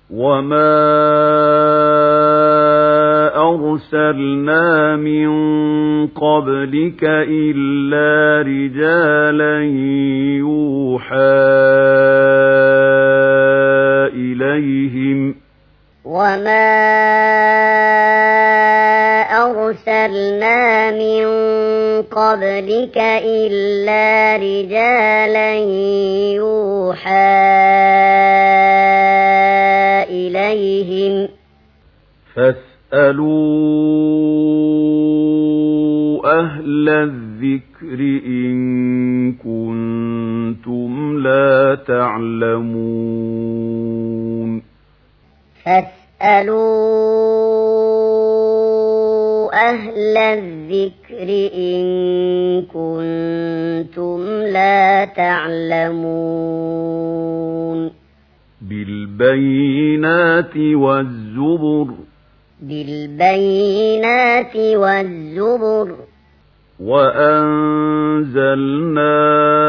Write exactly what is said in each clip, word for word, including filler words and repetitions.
وما أرسلنا من قبلك إلا رجالا يوحى إليهم وما أرسلنا من قبلك إلا رجالا يوحى إليهم فاسألوا أهل الذكر إن كنتم لا تعلمون فاسألوا أهل الذكر إن كنتم لا تعلمون بالبينات والزبر بالبينات والزبر وأنزلنا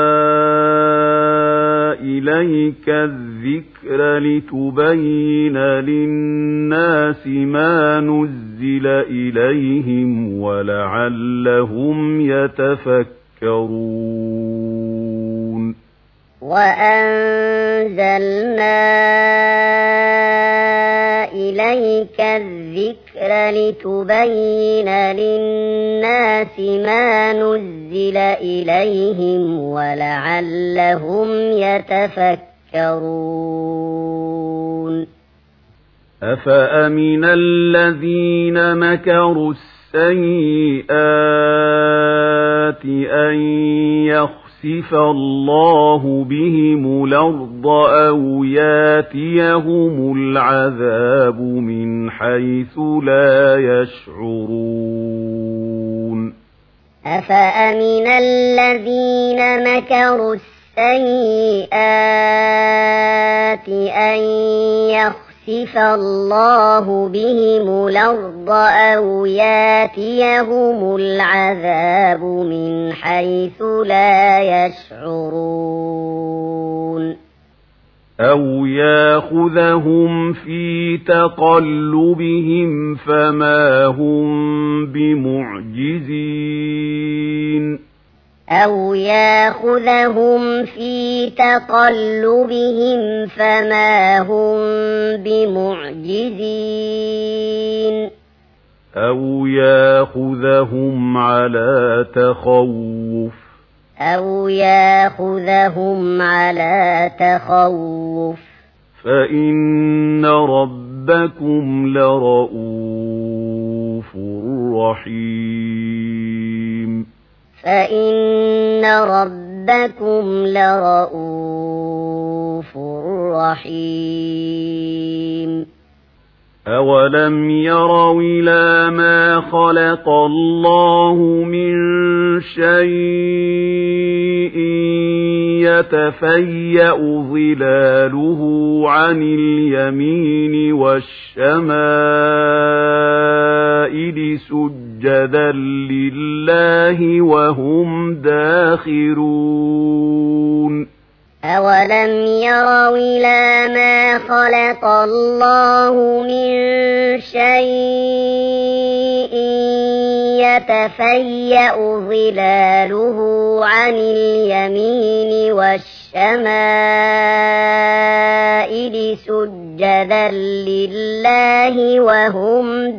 إليك الذكر لتبين للناس ما نزل إليهم ولعلهم يتفكرون وأنزلنا إليك الذكر لتبين للناس ما نزل إليهم ولعلهم يتفكرون أفأمن الذين مكروا السيئات أن يخسف الله بهم الأرض أو ياتيهم العذاب من حيث لا يشعرون أفأمن الذين مكروا السيئات أن يخسف الله بهم الأرض أو ياتيهم العذاب من حيث لا يشعرون أو ياخذهم في تقلبهم فما هم بمعجزين أو ياخذهم في تقلبهم فما هم بمعجزين أو ياخذهم على تخوف أو ياخذهم على تخوف فإن ربكم لرؤوف رحيم فإن ربكم لرؤوف رحيم أولم يروا إلى ما خلق الله من شيء يتفيأ ظلاله عن اليمين والشمائل سجدا لله وهم داخرون أولم يروا إلى ما خلق الله من شيء يتفيأ ظلاله عن اليمين والشمائل سجدا لله وهم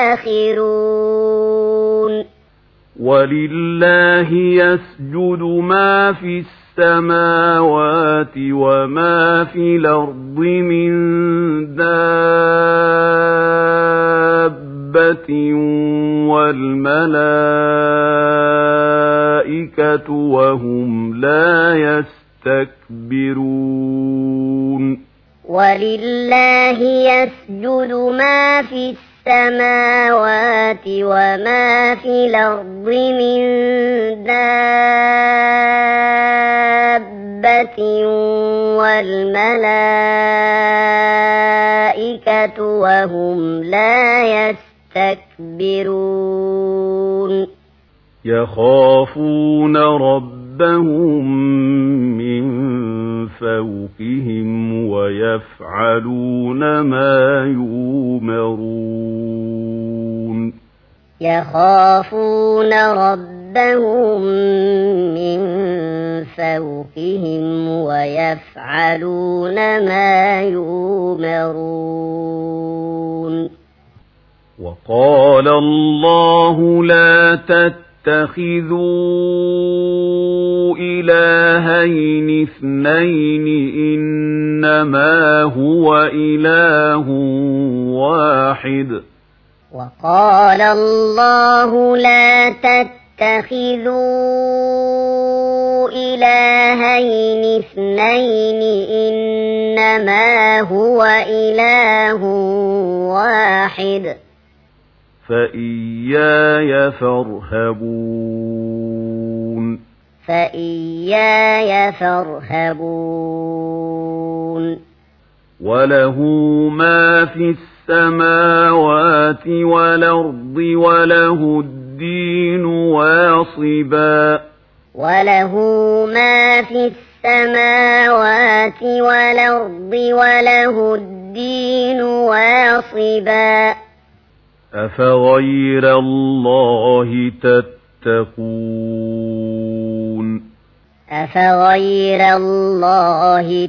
داخرون ولله يسجد ما في السماء السماوات وما في الأرض من دابة والملائكة وهم لا يستكبرون ولله يسجد ما في السماوات وما في الأرض من دابة والملائكة وهم لا يستكبرون يخافون ربهم من فوقهم ويفعلون ما يؤمرون يخافون ربهم من فوقهم ويفعلون ما يؤمرون وقال الله لا تتخذوا إلهين اثنين إنما هو إله واحد وقال الله لا تتخذوا إلهين اثنين إنما هو إله واحد فإياي فارهبون فإياي فارهبون وله ما في السماوات والأرض وله الدين واصبا وله ما في السماوات والأرض وله الدين واصبا أفغير الله تتقون أفغير الله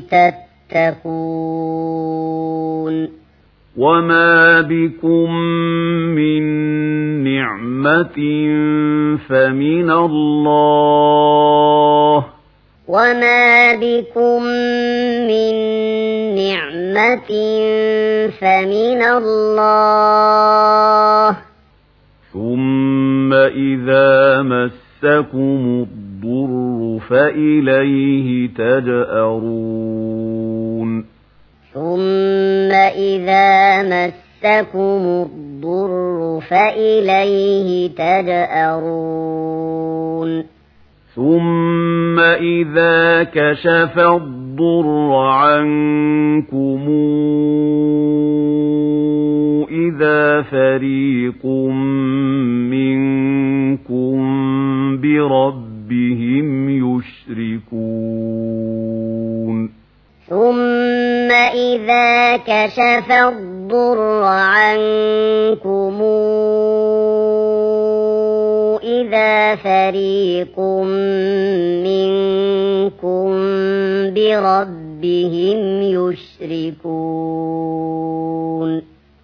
تتقون وما بكم من نعمة فمن الله وما بكم من نعمة فمن الله ثم إذا مسكم الضر فإليه تجأرون ثم إذا مسكم الضر فإليه تجأرون ثم إذا كشف الضر عنكم إذا فريق منكم بربهم يشركون ثم إذا كشف الضر عنكم إذا فريق منكم بربهم يشركون